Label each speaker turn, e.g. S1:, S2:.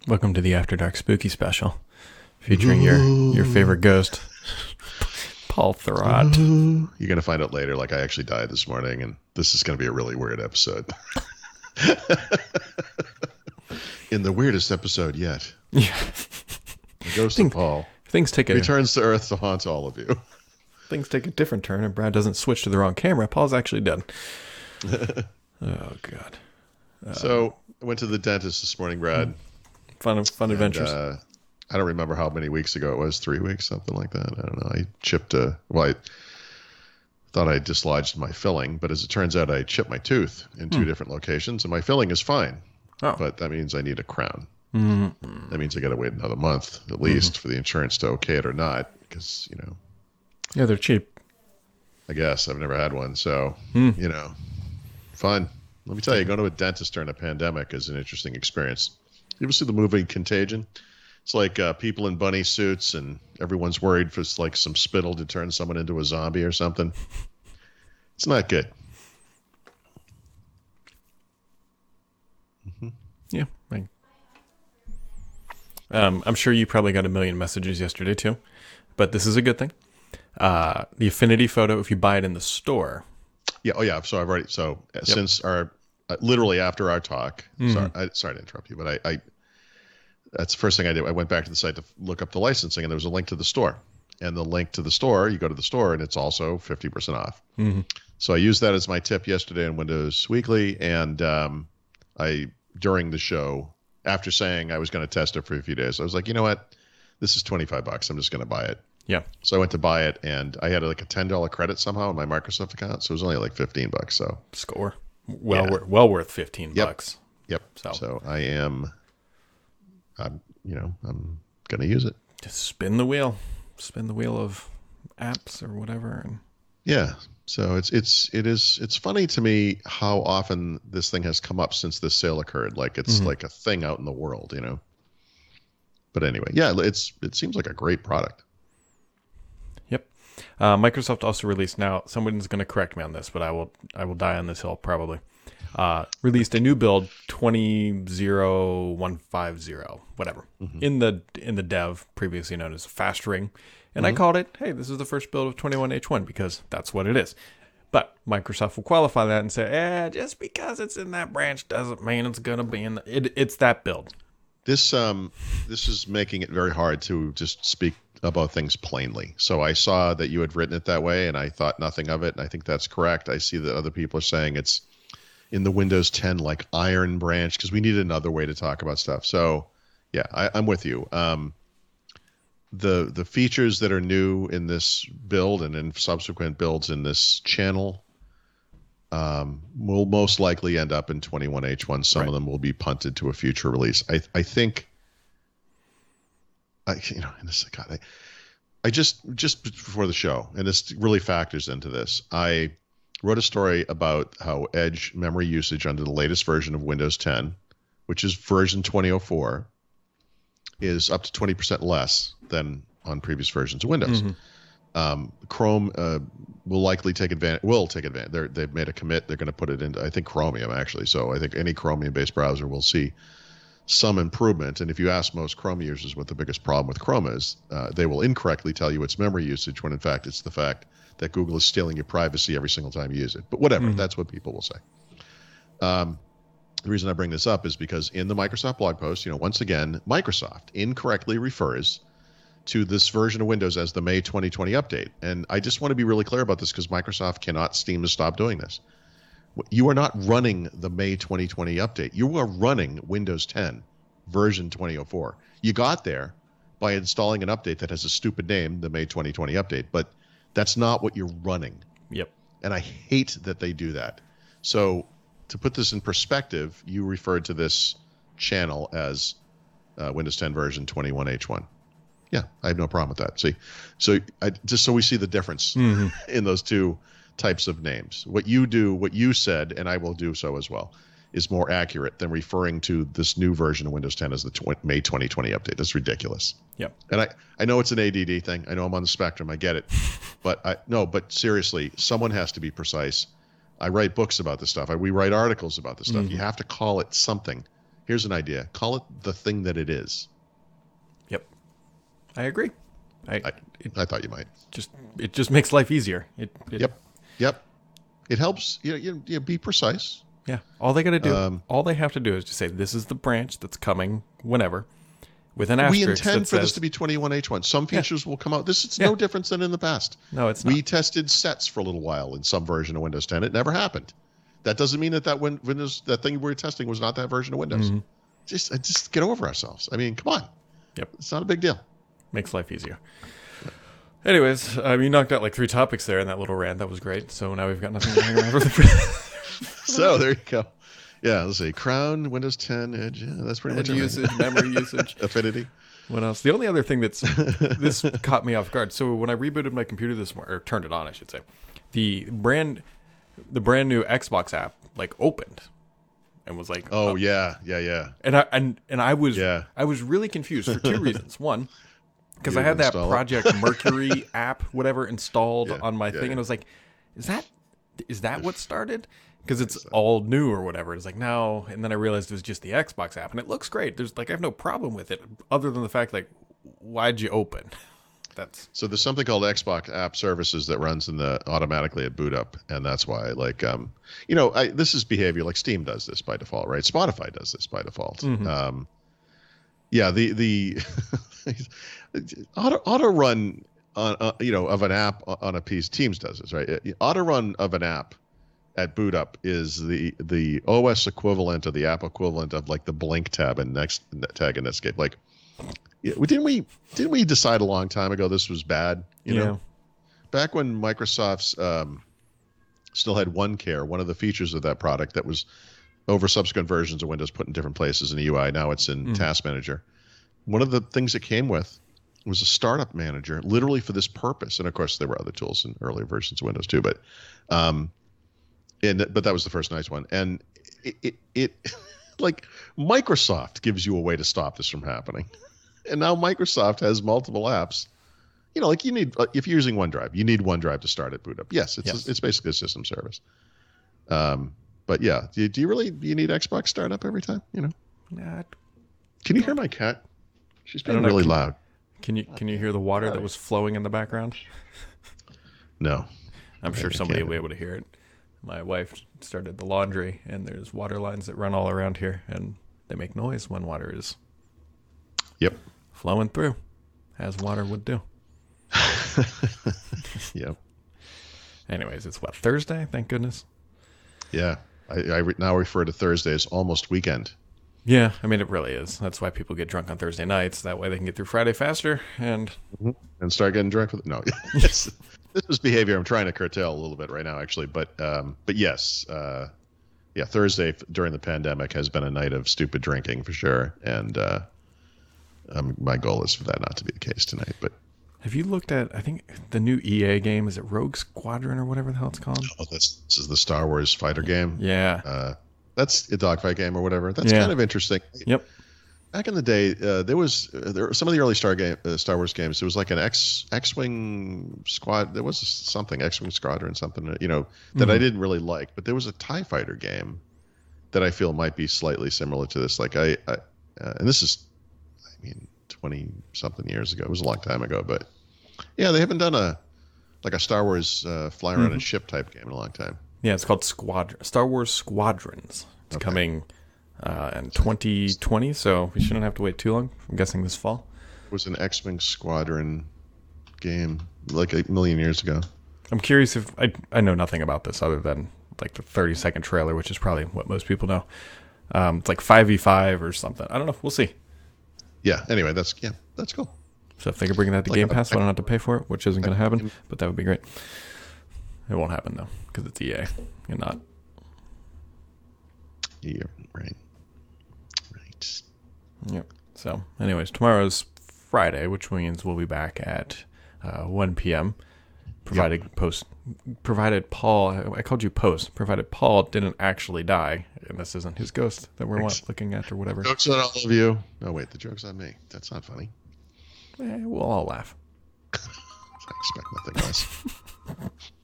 S1: Welcome to the After Dark Spooky Special, featuring your favorite ghost, Paul Thurrott.
S2: You're going to find out later, like I actually died this morning, and this is going to be a really weird episode. In the weirdest episode yet.
S1: Yeah.
S2: The ghost of Paul returns to Earth to haunt all of you.
S1: Things take a different turn, and Brad doesn't switch to the wrong camera. Paul's actually dead. Oh, God.
S2: So I went to the dentist this morning, Brad.
S1: Fun adventures.
S2: I don't remember how many weeks ago it was, 3 weeks, something like that. I don't know. I chipped I thought I dislodged my filling, but as it turns out, I chipped my tooth in two different locations, and my filling is fine. Oh. But that means I need a crown. Mm-hmm. That means I got to wait another month at least for the insurance to okay it or not, because,
S1: Yeah, they're cheap.
S2: I guess. I've never had one, so, fun. Let me tell you, going to a dentist during a pandemic is an interesting experience. You ever see the movie Contagion? It's like people in bunny suits and everyone's worried for like some spittle to turn someone into a zombie or something. It's not good.
S1: Mm-hmm. Yeah. I'm sure you probably got a million messages yesterday too, but this is a good thing. The Affinity photo, if you buy it in the store.
S2: Yeah. Oh yeah. So since our literally after our talk, sorry to interrupt you, but I that's the first thing I did. I went back to the site to look up the licensing, and there was a link to the store. And the link to the store, you go to the store, and it's also 50% off. Mm-hmm. So I used that as my tip yesterday in Windows Weekly, and during the show, after saying I was going to test it for a few days, I was like, you know what? This is $25. I'm just going to buy it.
S1: Yeah.
S2: So I went to buy it, and I had like a $10 credit somehow in my Microsoft account, so it was only like $15. So
S1: score. Well worth $15.
S2: Yep. So I'm going to use it.
S1: Just spin the wheel of apps or whatever. And
S2: yeah. So it's funny to me how often this thing has come up since this sale occurred. Like it's like a thing out in the world, But anyway, yeah, it seems like a great product.
S1: Yep. Microsoft also released, now someone's going to correct me on this, but I will die on this hill probably. Released a new build 20150, whatever, in the dev, previously known as Fast Ring, and I called it, hey, this is the first build of 21H1 because that's what it is. But Microsoft will qualify that and say, just because it's in that branch doesn't mean it's going to be in it's that build.
S2: This is making it very hard to just speak about things plainly. So I saw that you had written it that way, and I thought nothing of it, and I think that's correct. I see that other people are saying it's in the Windows 10 like Iron Branch, because we need another way to talk about stuff. So yeah, I'm with you. The features that are new in this build and in subsequent builds in this channel will most likely end up in 21H1. Some of them will be punted to a future release. I think I just before the show, and this really factors into this, I wrote a story about how Edge memory usage under the latest version of Windows 10, which is version 2004, is up to 20% less than on previous versions of Windows. Chrome will likely take advantage. They've made a commit. They're going to put it into, I think, Chromium, actually. So I think any Chromium-based browser will see some improvement. And if you ask most Chrome users what the biggest problem with Chrome is, they will incorrectly tell you it's memory usage, when in fact it's the fact that Google is stealing your privacy every single time you use it. But whatever, that's what people will say. The reason I bring this up is because in the Microsoft blog post, once again, Microsoft incorrectly refers to this version of Windows as the May 2020 update. And I just want to be really clear about this, because Microsoft cannot seem to stop doing this. You are not running the May 2020 update. You are running Windows 10 version 2004. You got there by installing an update that has a stupid name, the May 2020 update, but that's not what you're running.
S1: Yep.
S2: And I hate that they do that. So to put this in perspective, you referred to this channel as Windows 10 version 21H1. Yeah, I have no problem with that. See, so just so we see the difference in those two types of names. What you said, and I will do so as well, is more accurate than referring to this new version of Windows 10 as the May 2020 update. That's ridiculous.
S1: Yep.
S2: And I know it's an ADD thing. I know I'm on the spectrum. I get it. But seriously, someone has to be precise. I write books about this stuff. We write articles about this stuff. You have to call it something. Here's an idea. Call it the thing that it is.
S1: Yep. I agree.
S2: I thought you might.
S1: It just makes life easier.
S2: Yep. It helps you be precise.
S1: Yeah. All they got to do, all they have to do is just say, this is the branch that's coming whenever, with an asterisk.
S2: We intend for this to be 21H1. Some features will come out. This is no different than in the past.
S1: No, it's not.
S2: We tested sets for a little while in some version of Windows 10. It never happened. That doesn't mean that Windows, that thing we were testing was not that version of Windows.
S1: Mm-hmm.
S2: Just get over ourselves. I mean, come on.
S1: Yep.
S2: It's not a big deal.
S1: Makes life easier. Anyways, you knocked out like 3 topics there in that little rant. That was great. So now we've got nothing to hang around with.
S2: So there you go. Yeah, let's see. Crown, Windows 10, Edge. Yeah, that's pretty much it.
S1: Usage, memory usage.
S2: Affinity.
S1: What else? The only other thing this caught me off guard. So when I rebooted my computer this morning, or turned it on, I should say, the brand new Xbox app like opened and was like,
S2: oh yeah.
S1: And I was really confused for 2 reasons. One, because I had that Project Mercury app, whatever, installed on my thing, and I was like, is that what started? Because it's all new or whatever. It's like, no. And then I realized it was just the Xbox app, and it looks great. I have no problem with it, other than the fact, like, why'd you open?
S2: So there's something called Xbox App Services that runs automatically at boot up, and that's why, like, this is behavior. Like Steam does this by default, right? Spotify does this by default. Mm-hmm. The auto run of an app on a piece. Teams does this, right? Auto run of an app at boot up is the OS equivalent of the app equivalent of like the blink tab and tag in Netscape. Like, didn't we decide a long time ago this was bad? You know, back when Microsoft's still had OneCare, one of the features of that product that was over subsequent versions of Windows put in different places in the UI. Now it's in Task Manager. One of the things it came with was a startup manager, literally for this purpose. And of course, there were other tools in earlier versions of Windows too, but that was the first nice one. And it like Microsoft gives you a way to stop this from happening. And now Microsoft has multiple apps. Like you need, if you're using OneDrive, you need OneDrive to start at boot up. Yes, it's basically a system service. But yeah, do you need Xbox startup every time?
S1: Nah.
S2: Can you hear my cat? She's being really loud.
S1: Can you hear the water that was flowing in the background?
S2: No.
S1: I'm sure somebody will be able to hear it. My wife started the laundry, and there's water lines that run all around here, and they make noise when water is flowing through, as water would do.
S2: Yep.
S1: Anyways, it's Thursday? Thank goodness.
S2: Yeah. I now refer to Thursday as almost weekend.
S1: Yeah, I mean, it really is. That's why people get drunk on Thursday nights. That way they can get through Friday faster and
S2: start getting drunk with it. No. This is behavior I'm trying to curtail a little bit right now, actually. But yes, Thursday during the pandemic has been a night of stupid drinking for sure. And my goal is for that not to be the case tonight. But
S1: have you looked at, I think, the new EA game? Is it Rogue Squadron or whatever the hell it's called?
S2: Oh, this is the Star Wars fighter game.
S1: Yeah.
S2: That's a dogfight game or whatever. That's kind of interesting.
S1: Yep.
S2: Back in the day, there were some of the early Star Wars games. There was like an X-wing squad. There was something X-wing squadron, something that I didn't really like. But there was a TIE fighter game that I feel might be slightly similar to this. Like and this is, 20 something years ago. It was a long time ago, but yeah, they haven't done a Star Wars fly around a ship type game in a long time.
S1: Yeah, it's called Star Wars Squadrons. It's coming in 2020, so we shouldn't have to wait too long. I'm guessing this fall.
S2: It was an X-Wing Squadron game like a million years ago.
S1: I'm curious if I know nothing about this other than like the 30-second trailer, which is probably what most people know. It's like 5v5 or something. I don't know. We'll see.
S2: Yeah. Anyway, that's cool.
S1: So if they could bring that to Game Pass, so I don't have to pay for it, which isn't going to happen, but that would be great. It won't happen though, because it's EA and not.
S2: Yeah, right.
S1: Yep. So, anyways, tomorrow's Friday, which means we'll be back at 1 p.m. Provided Paul, I called you Post. Provided Paul didn't actually die, and this isn't his ghost that we're looking at or whatever.
S2: Joke's on all of you. No, wait, the joke's on me. That's not funny.
S1: We'll all laugh.
S2: I expect nothing less.